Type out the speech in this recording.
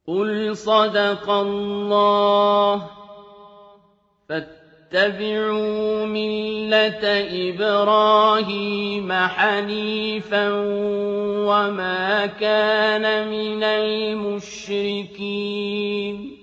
قُلْ صَدَقَ اللَّهُ ۗ فَاتَّبِعُوا مِلَّةَ إِبْرَاهِيمَ حَنِيفًا وَمَا كَانَ مِنَ الْمُشْرِكِينَ